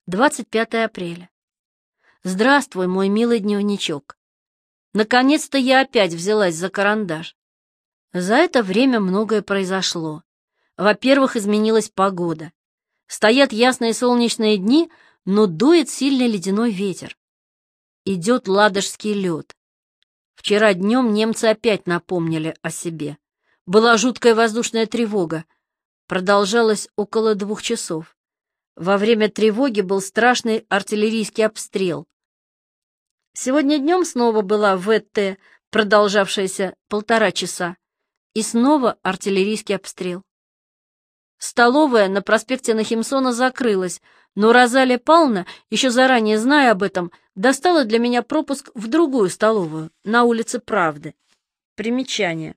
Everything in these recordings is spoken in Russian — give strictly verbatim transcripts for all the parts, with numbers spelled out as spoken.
двадцать пятое апреля. Здравствуй, мой милый дневничок. Наконец-то я опять взялась за карандаш. За это время многое произошло. Во-первых, изменилась погода. Стоят ясные солнечные дни, но дует сильный ледяной ветер. Идет ладожский лед. Вчера днем немцы опять напомнили о себе. Была жуткая воздушная тревога. Продолжалась около двух часов. Во время тревоги был страшный артиллерийский обстрел. Сегодня днем снова была ВТ, продолжавшаяся полтора часа, и снова артиллерийский обстрел. Столовая на проспекте Нахимсона закрылась, но Розалия Павловна, еще заранее зная об этом, достала для меня пропуск в другую столовую, на улице Правды. Примечание.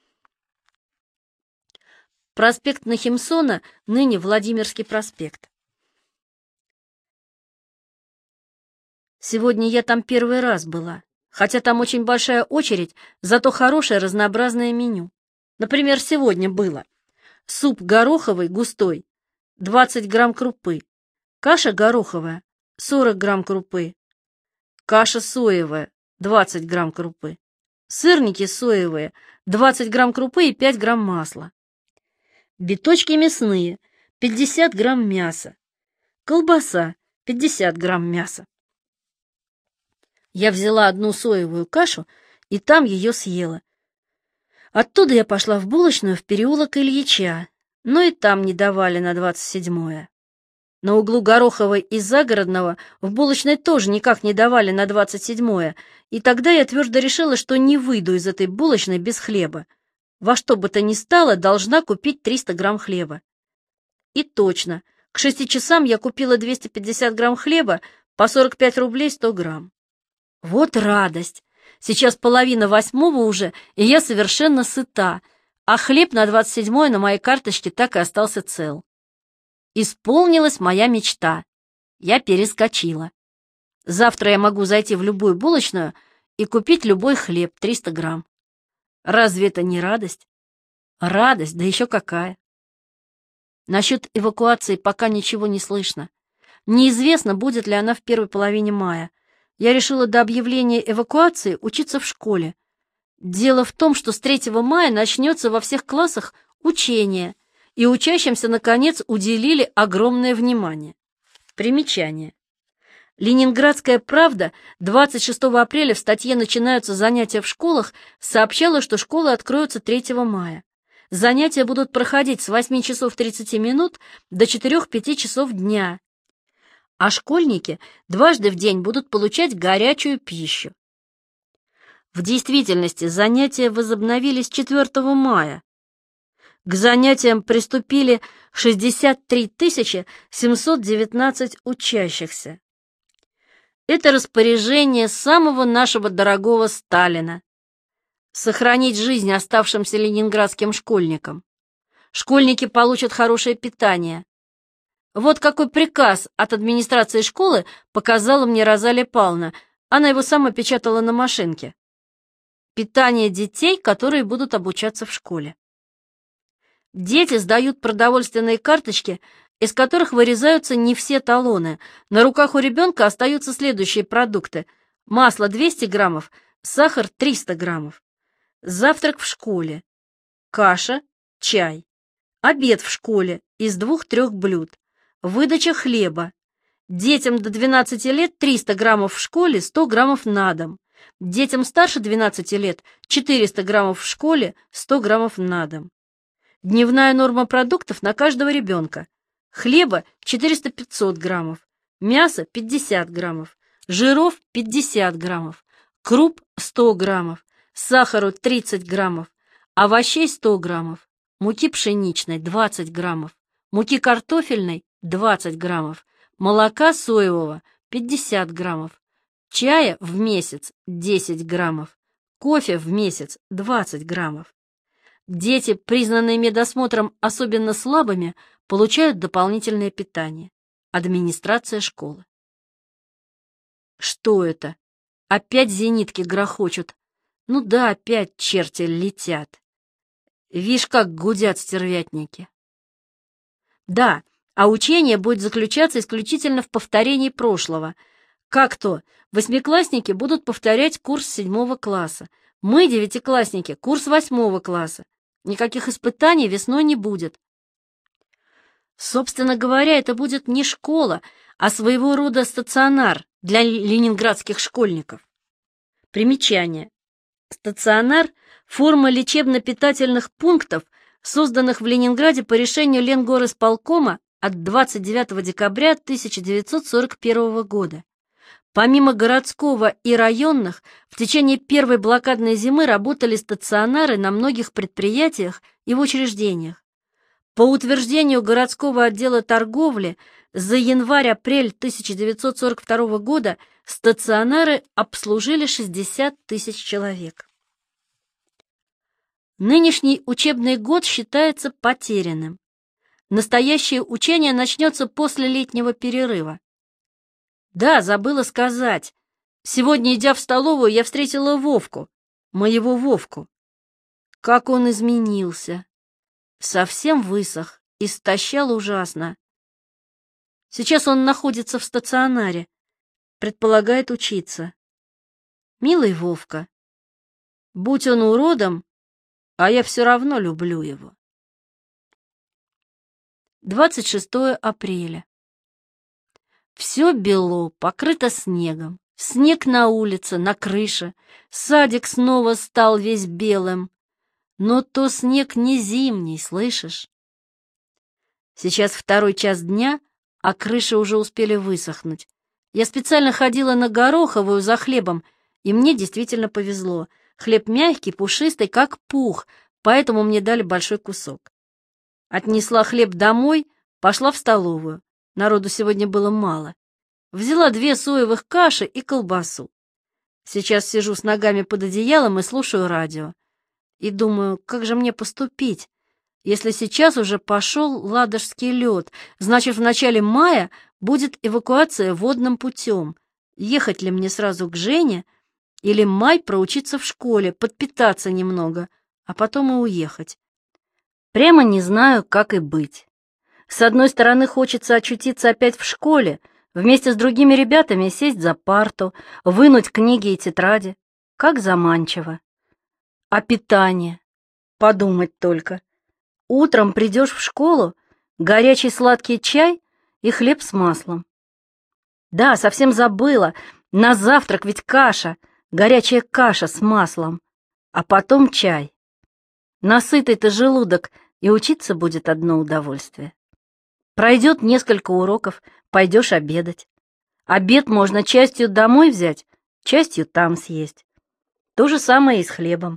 Проспект Нахимсона, ныне Владимирский проспект. Сегодня я там первый раз была, хотя там очень большая очередь, зато хорошее разнообразное меню. Например, сегодня было суп гороховый густой, двадцать грамм крупы, каша гороховая, сорок грамм крупы, каша соевая, двадцать грамм крупы, сырники соевые, двадцать грамм крупы и пять грамм масла, биточки мясные, пятьдесят грамм мяса, колбаса, пятьдесят грамм мяса. Я взяла одну соевую кашу и там ее съела. Оттуда я пошла в булочную в переулок Ильича, но и там не давали на двадцать седьмое. На углу Гороховой и Загородного в булочной тоже никак не давали на двадцать седьмое, и тогда я твердо решила, что не выйду из этой булочной без хлеба. Во что бы то ни стало, должна купить триста грамм хлеба. И точно, к шести часам я купила двести пятьдесят грамм хлеба по сорок пять рублей сто грамм. Вот радость! Сейчас половина восьмого уже, и я совершенно сыта, а хлеб на двадцать седьмое на моей карточке так и остался цел. Исполнилась моя мечта. Я перескочила. Завтра я могу зайти в любую булочную и купить любой хлеб, триста грамм. Разве это не радость? Радость, да еще какая! Насчет эвакуации пока ничего не слышно. Неизвестно, будет ли она в первой половине мая. Я решила до объявления эвакуации учиться в школе. Дело в том, что с третьего мая начнется во всех классах учение, и учащимся, наконец, уделили огромное внимание. Примечание. Ленинградская правда двадцать шестого апреля в статье «Начинаются занятия в школах» сообщала, что школы откроются третьего мая. Занятия будут проходить с восьми часов тридцати минут до четырёх-пяти часов дня. А школьники дважды в день будут получать горячую пищу. В действительности занятия возобновились четвёртого мая. К занятиям приступили шестьдесят три тысячи семьсот девятнадцать учащихся. Это распоряжение самого нашего дорогого Сталина. Сохранить жизнь оставшимся ленинградским школьникам. Школьники получат хорошее питание. Вот какой приказ от администрации школы показала мне Розалия Павловна. Она его сама печатала на машинке. Питание детей, которые будут обучаться в школе. Дети сдают продовольственные карточки, из которых вырезаются не все талоны. На руках у ребенка остаются следующие продукты. Масло двести граммов, сахар триста граммов. Завтрак в школе. Каша, чай. Обед в школе из двух-трех блюд. Выдача хлеба. Детям до двенадцати лет триста граммов в школе, сто граммов на дом. Детям старше двенадцати лет четыреста граммов в школе, сто граммов на дом. Дневная норма продуктов на каждого ребенка. Хлеба четыреста-пятьсот граммов, мяса пятьдесят граммов, жиров пятьдесят граммов, круп сто граммов, сахару тридцать граммов, овощей сто граммов, муки пшеничной двадцать граммов, муки картофельной двадцать граммов, молока соевого пятьдесят граммов, чая в месяц десять граммов, кофе в месяц двадцать граммов. Дети, признанные медосмотром особенно слабыми, получают дополнительное питание. Администрация школы. Что это? Опять зенитки грохочут. Ну да, опять черти летят. Вишь, как гудят стервятники. Да, а учение будет заключаться исключительно в повторении прошлого. Как то, восьмиклассники будут повторять курс седьмого класса. Мы, девятиклассники, курс восьмого класса. Никаких испытаний весной не будет. Собственно говоря, это будет не школа, а своего рода стационар для ленинградских школьников. Примечание. Стационар – форма лечебно-питательных пунктов, созданных в Ленинграде по решению Ленгорисполкома от двадцать девятого декабря тысяча девятьсот сорок первого года. Помимо городского и районных, в течение первой блокадной зимы работали стационары на многих предприятиях и в учреждениях. По утверждению городского отдела торговли, за январь-апрель тысяча девятьсот сорок второго года стационары обслужили шестьдесят тысяч человек. Нынешний учебный год считается потерянным. Настоящее учение начнется после летнего перерыва. Да, забыла сказать. Сегодня, идя в столовую, я встретила Вовку, моего Вовку. Как он изменился. Совсем высох, истощал ужасно. Сейчас он находится в стационаре, предполагает учиться. Милый Вовка, будь он уродом, а я все равно люблю его. двадцать шестое апреля. Все бело, покрыто снегом. Снег на улице, на крыше. Садик снова стал весь белым. Но то снег не зимний, слышишь? Сейчас второй час дня, а крыши уже успели высохнуть. Я специально ходила на Гороховую за хлебом, и мне действительно повезло. Хлеб мягкий, пушистый, как пух, поэтому мне дали большой кусок. Отнесла хлеб домой, пошла в столовую. Народу сегодня было мало. Взяла две соевых каши и колбасу. Сейчас сижу с ногами под одеялом и слушаю радио. И думаю, как же мне поступить? Если сейчас уже пошел Ладожский лед, значит, в начале мая будет эвакуация водным путем. Ехать ли мне сразу к Жене или май проучиться в школе, подпитаться немного, а потом и уехать? Прямо не знаю, как и быть. С одной стороны, хочется очутиться опять в школе, вместе с другими ребятами сесть за парту, вынуть книги и тетради. Как заманчиво. А питание? Подумать только. Утром придешь в школу, горячий сладкий чай и хлеб с маслом. Да, совсем забыла, на завтрак ведь каша, горячая каша с маслом, а потом чай. Насытый-то желудок, и учиться будет одно удовольствие. Пройдет несколько уроков, пойдешь обедать. Обед можно частью домой взять, частью там съесть. То же самое и с хлебом.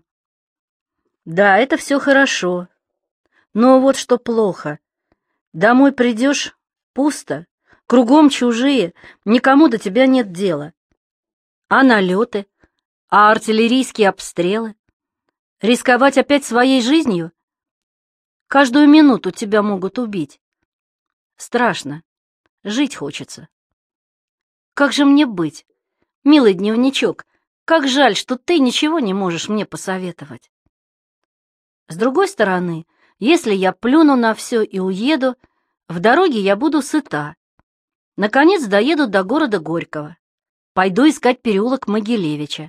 Да, это все хорошо. Но вот что плохо. Домой придешь — пусто, кругом чужие, никому до тебя нет дела. А налеты, а артиллерийские обстрелы? Рисковать опять своей жизнью? Каждую минуту тебя могут убить. Страшно. Жить хочется. Как же мне быть? Милый дневничок, как жаль, что ты ничего не можешь мне посоветовать. С другой стороны, если я плюну на все и уеду, в дороге я буду сыта. Наконец доеду до города Горького. Пойду искать переулок Могилевича.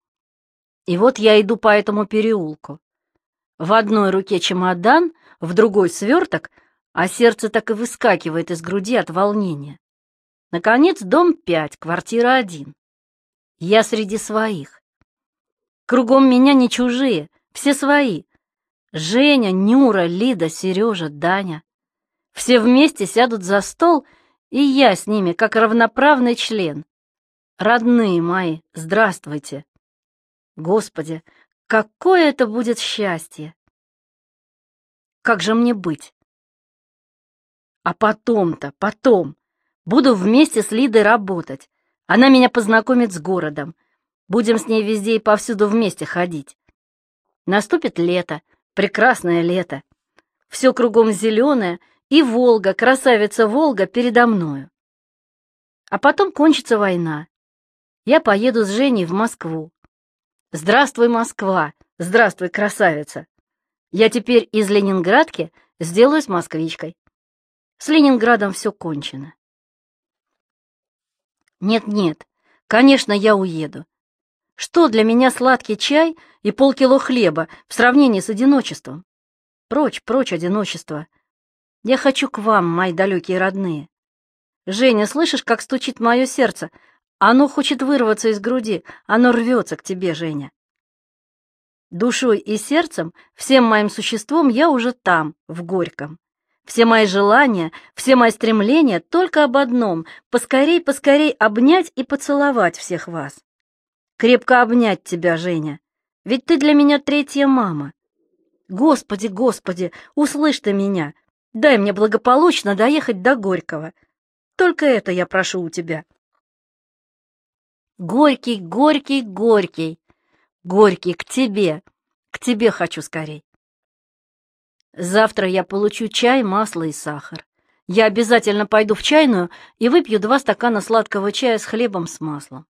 И вот я иду по этому переулку. В одной руке чемодан, в другой сверток, а сердце так и выскакивает из груди от волнения. Наконец, дом пять, квартира один. Я среди своих. Кругом меня не чужие, все свои. Женя, Нюра, Лида, Сережа, Даня. Все вместе сядут за стол, и я с ними, как равноправный член. Родные мои, здравствуйте. Господи, какое это будет счастье! Как же мне быть? А потом-то, потом, буду вместе с Лидой работать. Она меня познакомит с городом. Будем с ней везде и повсюду вместе ходить. Наступит лето, прекрасное лето. Все кругом зеленое, и Волга, красавица Волга, передо мною. А потом кончится война. Я поеду с Женей в Москву. Здравствуй, Москва! Здравствуй, красавица! Я теперь из Ленинградки сделаюсь москвичкой. С Ленинградом все кончено. Нет-нет, конечно, я уеду. Что для меня сладкий чай и полкило хлеба в сравнении с одиночеством? Прочь, прочь одиночество. Я хочу к вам, мои далекие родные. Женя, слышишь, как стучит мое сердце? Оно хочет вырваться из груди, оно рвется к тебе, Женя. Душой и сердцем, всем моим существом я уже там, в Горьком. Все мои желания, все мои стремления только об одном — поскорей, поскорей обнять и поцеловать всех вас. Крепко обнять тебя, Женя, ведь ты для меня третья мама. Господи, Господи, услышь ты меня, дай мне благополучно доехать до Горького. Только это я прошу у тебя. Горький, Горький, Горький, Горький, к тебе, к тебе хочу скорей. Завтра я получу чай, масло и сахар. Я обязательно пойду в чайную и выпью два стакана сладкого чая с хлебом с маслом.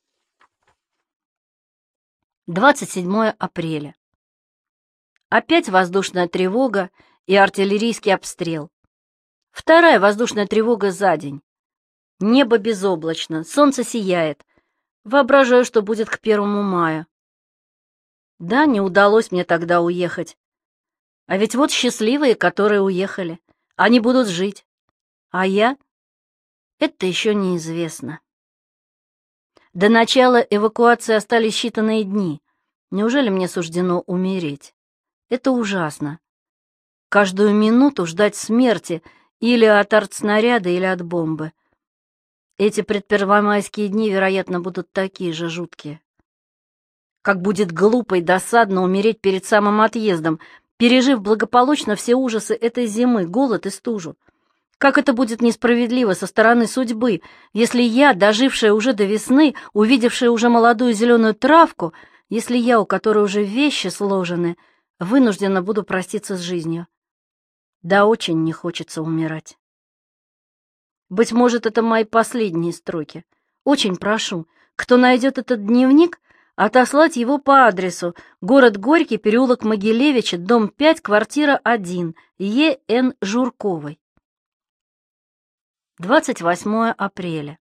двадцать седьмое апреля. Опять воздушная тревога и артиллерийский обстрел. Вторая воздушная тревога за день. Небо безоблачно, солнце сияет. Воображаю, что будет к первому мая. Да, не удалось мне тогда уехать. А ведь вот счастливые, которые уехали. Они будут жить. А я? Это еще неизвестно. До начала эвакуации остались считанные дни. Неужели мне суждено умереть? Это ужасно. Каждую минуту ждать смерти или от артснаряда, или от бомбы. Эти предпервомайские дни, вероятно, будут такие же жуткие. Как будет глупо и досадно умереть перед самым отъездом, пережив благополучно все ужасы этой зимы, голод и стужу. Как это будет несправедливо со стороны судьбы, если я, дожившая уже до весны, увидевшая уже молодую зеленую травку, если я, у которой уже вещи сложены, вынуждена буду проститься с жизнью. Да очень не хочется умирать. Быть может, это мои последние строки. Очень прошу, кто найдет этот дневник, отослать его по адресу: город Горький, переулок Могилевича, дом пять, квартира один, Е Н Журковой. двадцать восьмое апреля.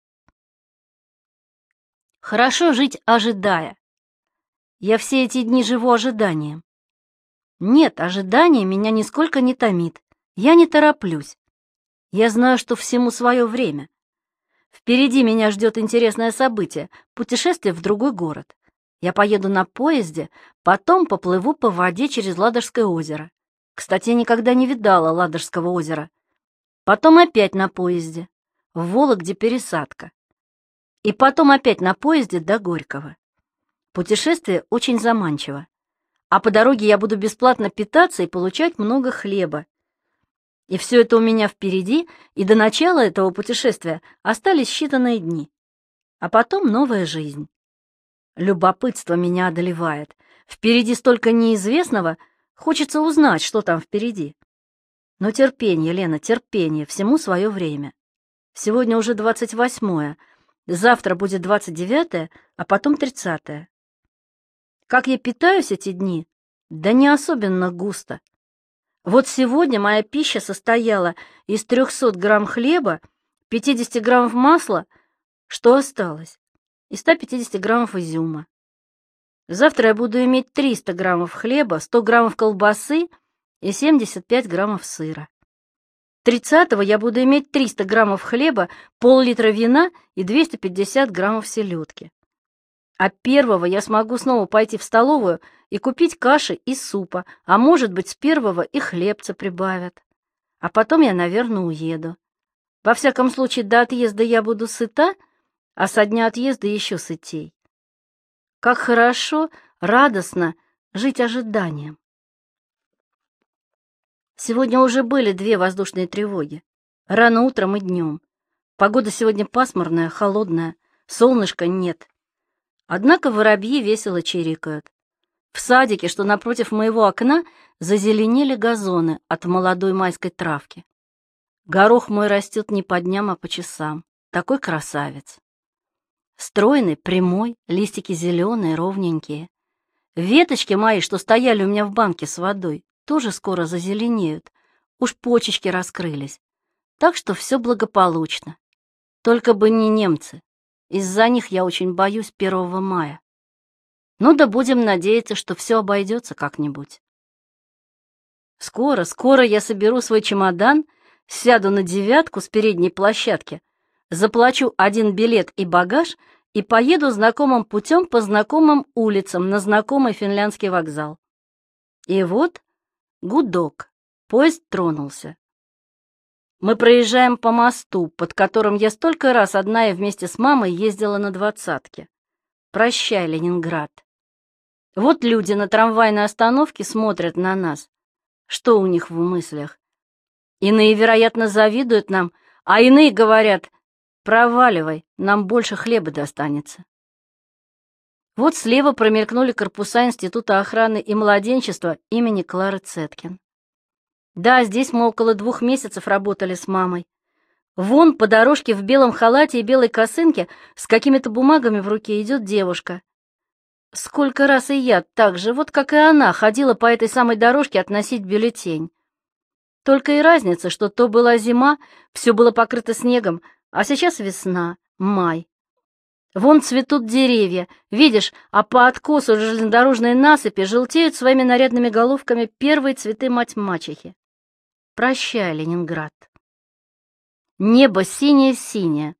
Хорошо жить, ожидая. Я все эти дни живу ожиданием. Нет, ожидание меня нисколько не томит. Я не тороплюсь. Я знаю, что всему свое время. Впереди меня ждет интересное событие — путешествие в другой город. Я поеду на поезде, потом поплыву по воде через Ладожское озеро. Кстати, я никогда не видала Ладожского озера. Потом опять на поезде, в Вологде пересадка. И потом опять на поезде до Горького. Путешествие очень заманчиво. А по дороге я буду бесплатно питаться и получать много хлеба. И все это у меня впереди, и до начала этого путешествия остались считанные дни. А потом новая жизнь. Любопытство меня одолевает. Впереди столько неизвестного, хочется узнать, что там впереди. Но терпение, Лена, терпение, всему свое время. Сегодня уже двадцать восьмое, завтра будет двадцать девятое, а потом тридцатое. Как я питаюсь эти дни? Да не особенно густо. Вот сегодня моя пища состояла из трехсот грамм хлеба, пятидесяти граммов масла, что осталось, и ста пятидесяти граммов изюма. Завтра я буду иметь триста граммов хлеба, сто граммов колбасы и семьдесят пять граммов сыра. тридцатого я буду иметь триста граммов хлеба, пол-литра вина и двести пятьдесят граммов селедки. А первого я смогу снова пойти в столовую и купить каши и супа, а может быть, с первого и хлебца прибавят. А потом я, наверное, уеду. Во всяком случае, до отъезда я буду сыта, а со дня отъезда еще сытей. Как хорошо, радостно жить ожиданием. Сегодня уже были две воздушные тревоги. Рано утром и днем. Погода сегодня пасмурная, холодная, солнышка нет. Однако воробьи весело чирикают. В садике, что напротив моего окна, зазеленели газоны от молодой майской травки. Горох мой растет не по дням, а по часам. Такой красавец. Стройный, прямой, листики зеленые, ровненькие. Веточки мои, что стояли у меня в банке с водой, тоже скоро зазеленеют. Уж почечки раскрылись. Так что все благополучно. Только бы не немцы. Из-за них я очень боюсь первого мая. Ну да будем надеяться, что все обойдется как-нибудь. Скоро, скоро я соберу свой чемодан, сяду на девятку с передней площадки, заплачу один билет и багаж и поеду знакомым путем по знакомым улицам на знакомый финляндский вокзал. И вот гудок, поезд тронулся. Мы проезжаем по мосту, под которым я столько раз одна и вместе с мамой ездила на двадцатке. Прощай, Ленинград. Вот люди на трамвайной остановке смотрят на нас. Что у них в мыслях? Иные, вероятно, завидуют нам, а иные говорят: проваливай, нам больше хлеба достанется. Вот слева промелькнули корпуса Института охраны и младенчества имени Клары Цеткин. Да, здесь мы около двух месяцев работали с мамой. Вон по дорожке в белом халате и белой косынке с какими-то бумагами в руке идет девушка. Сколько раз и я так же, вот как и она, ходила по этой самой дорожке относить бюллетень. Только и разница, что то была зима, все было покрыто снегом, а сейчас весна, май. Вон цветут деревья, видишь, а по откосу железнодорожной насыпи желтеют своими нарядными головками первые цветы мать-мачехи. Прощай, Ленинград. Небо синее-синее,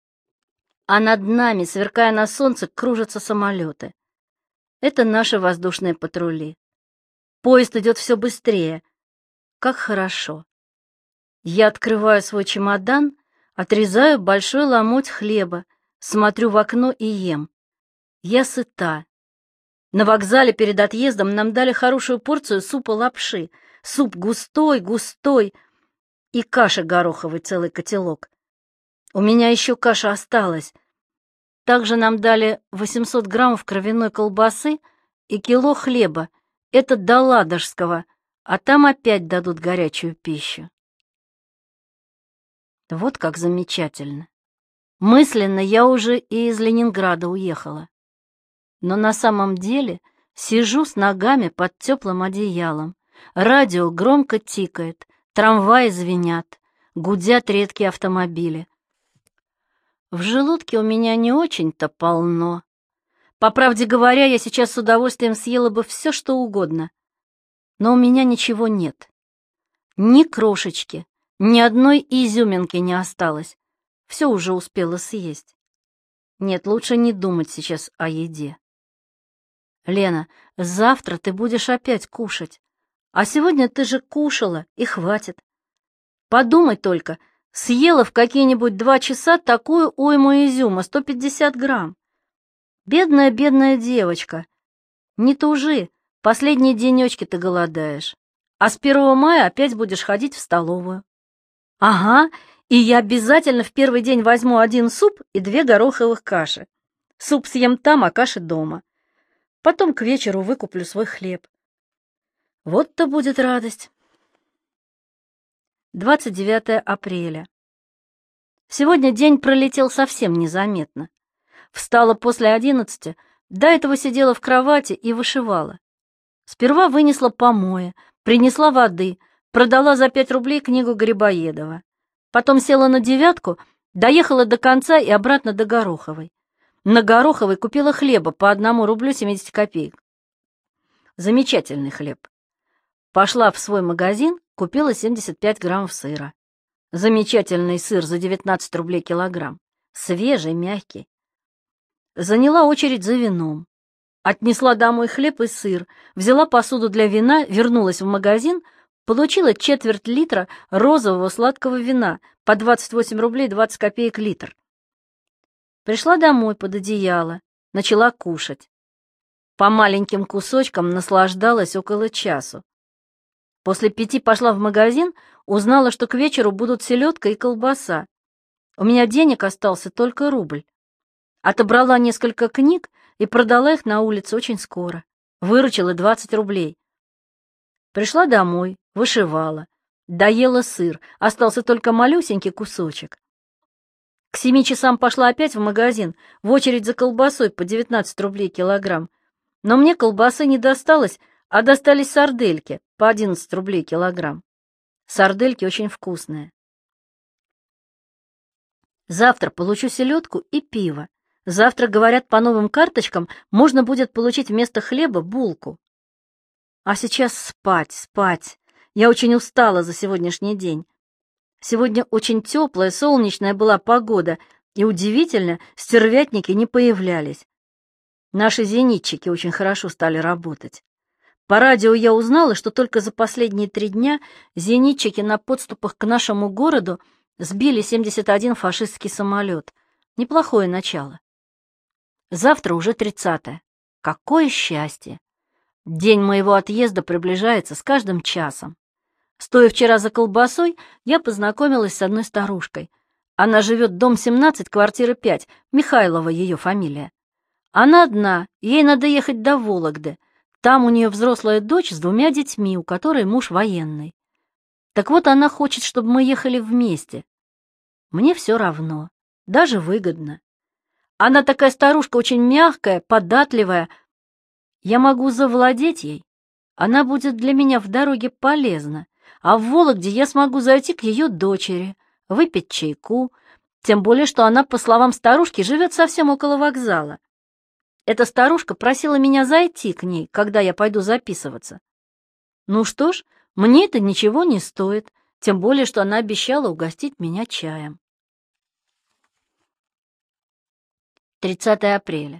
а над нами, сверкая на солнце, кружатся самолеты. Это наши воздушные патрули. Поезд идет все быстрее. Как хорошо. Я открываю свой чемодан, отрезаю большой ломоть хлеба, смотрю в окно и ем. Я сыта. На вокзале перед отъездом нам дали хорошую порцию супа-лапши. Суп густой, густой. И каши гороховой целый котелок. У меня еще каша осталась. Также нам дали восемьсот граммов кровяной колбасы и кило хлеба. Это до Ладожского, а там опять дадут горячую пищу. Вот как замечательно. Мысленно я уже и из Ленинграда уехала. Но на самом деле сижу с ногами под теплым одеялом. Радио громко тикает, трамваи звенят, гудят редкие автомобили. В желудке у меня не очень-то полно. По правде говоря, я сейчас с удовольствием съела бы все, что угодно. Но у меня ничего нет. Ни крошечки, ни одной изюминки не осталось. Все уже успела съесть. Нет, лучше не думать сейчас о еде. Лена, завтра ты будешь опять кушать. А сегодня ты же кушала, и хватит. Подумай только, съела в какие-нибудь два часа такую уйму изюма, сто пятьдесят грамм. Бедная-бедная девочка. Не тужи, последние денечки ты голодаешь. А с первого мая опять будешь ходить в столовую. Ага, и я обязательно в первый день возьму один суп и две гороховых каши. Суп съем там, а каши дома. Потом к вечеру выкуплю свой хлеб. Вот-то будет радость. двадцать девятое апреля. Сегодня день пролетел совсем незаметно. Встала после одиннадцати, до этого сидела в кровати и вышивала. Сперва вынесла помои, принесла воды, продала за пять рублей книгу Грибоедова. Потом села на девятку, доехала до конца и обратно до Гороховой. На Гороховой купила хлеба по одному рублю семьдесят копеек. Замечательный хлеб. Пошла в свой магазин, купила семьдесят пять граммов сыра. Замечательный сыр за девятнадцать рублей килограмм. Свежий, мягкий. Заняла очередь за вином. Отнесла домой хлеб и сыр, взяла посуду для вина, вернулась в магазин, получила четверть литра розового сладкого вина по двадцать восемь рублей двадцать копеек литр. Пришла домой под одеяло, начала кушать. По маленьким кусочкам наслаждалась около часу. После пяти пошла в магазин, узнала, что к вечеру будут селедка и колбаса. У меня денег остался только рубль. Отобрала несколько книг и продала их на улице очень скоро. Выручила двадцать рублей. Пришла домой, вышивала, доела сыр, остался только малюсенький кусочек. К семи часам пошла опять в магазин, в очередь за колбасой по девятнадцать рублей килограмм. Но мне колбасы не досталось, а достались сардельки по одиннадцать рублей килограмм. Сардельки очень вкусные. Завтра получу селедку и пиво. Завтра, говорят, по новым карточкам можно будет получить вместо хлеба булку. А сейчас спать, спать. Я очень устала за сегодняшний день. Сегодня очень теплая, солнечная была погода, и удивительно, стервятники не появлялись. Наши зенитчики очень хорошо стали работать. По радио я узнала, что только за последние три дня зенитчики на подступах к нашему городу сбили семьдесят один фашистский самолет. Неплохое начало. Завтра уже тридцатое. Какое счастье! День моего отъезда приближается с каждым часом. Стоя вчера за колбасой, я познакомилась с одной старушкой. Она живет дом семнадцать, квартира пять, Михайлова ее фамилия. Она одна, ей надо ехать до Вологды. Там у нее взрослая дочь с двумя детьми, у которой муж военный. Так вот, она хочет, чтобы мы ехали вместе. Мне все равно, даже выгодно. Она такая старушка, очень мягкая, податливая. Я могу завладеть ей. Она будет для меня в дороге полезна. А в Вологде я смогу зайти к ее дочери, выпить чайку, тем более, что она, по словам старушки, живет совсем около вокзала. Эта старушка просила меня зайти к ней, когда я пойду записываться. Ну что ж, мне это ничего не стоит, тем более, что она обещала угостить меня чаем. тридцатое апреля.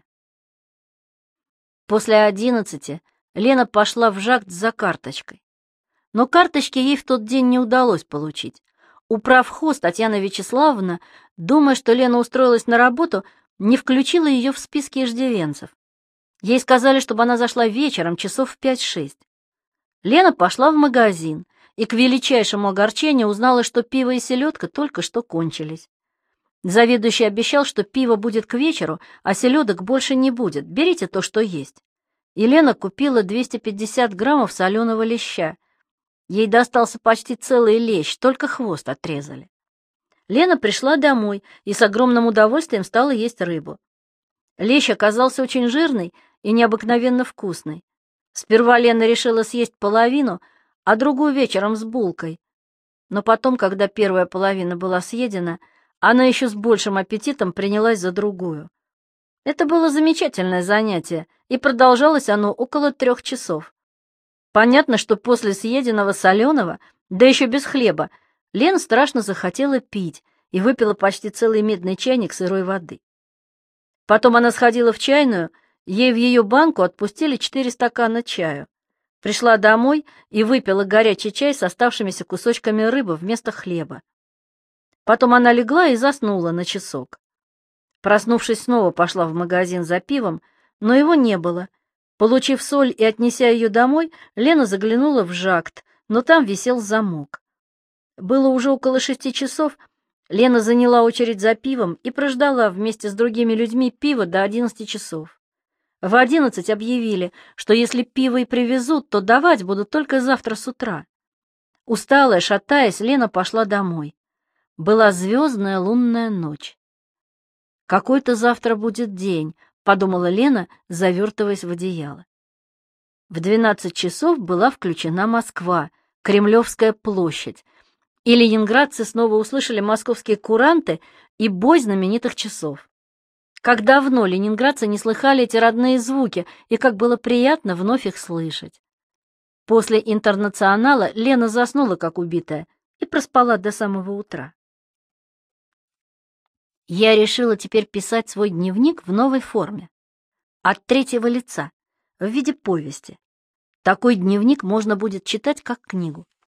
После одиннадцати Лена пошла в ЖАГТ за карточкой. Но карточки ей в тот день не удалось получить. Управхоз Татьяна Вячеславовна, думая, что Лена устроилась на работу, не включила ее в списки иждивенцев. Ей сказали, чтобы она зашла вечером, часов в пять-шесть. Лена пошла в магазин и к величайшему огорчению узнала, что пиво и селедка только что кончились. Заведующий обещал, что пиво будет к вечеру, а селедок больше не будет. Берите то, что есть. И Лена купила двести пятьдесят граммов соленого леща. Ей достался почти целый лещ, только хвост отрезали. Лена пришла домой и с огромным удовольствием стала есть рыбу. Лещ оказался очень жирный и необыкновенно вкусный. Сперва Лена решила съесть половину, а другую вечером с булкой. Но потом, когда первая половина была съедена, она еще с большим аппетитом принялась за другую. Это было замечательное занятие, и продолжалось оно около трех часов. Понятно, что после съеденного соленого, да еще без хлеба, Лена страшно захотела пить и выпила почти целый медный чайник сырой воды. Потом она сходила в чайную, ей в ее банку отпустили четыре стакана чаю. Пришла домой и выпила горячий чай с оставшимися кусочками рыбы вместо хлеба. Потом она легла и заснула на часок. Проснувшись, снова пошла в магазин за пивом, но его не было. Получив соль и отнеся ее домой, Лена заглянула в ЖАГТ, но там висел замок. Было уже около шести часов, Лена заняла очередь за пивом и прождала вместе с другими людьми пиво до одиннадцати часов. В одиннадцать объявили, что если пиво и привезут, то давать будут только завтра с утра. Усталая, шатаясь, Лена пошла домой. Была звездная лунная ночь. «Какой-то завтра будет день», — подумала Лена, завертываясь в одеяло. В двенадцать часов была включена Москва, Кремлевская площадь, и ленинградцы снова услышали московские куранты и бой знаменитых часов. Как давно ленинградцы не слыхали эти родные звуки, и как было приятно вновь их слышать. После «Интернационала» Лена заснула, как убитая, и проспала до самого утра. Я решила теперь писать свой дневник в новой форме, от третьего лица, в виде повести. Такой дневник можно будет читать как книгу.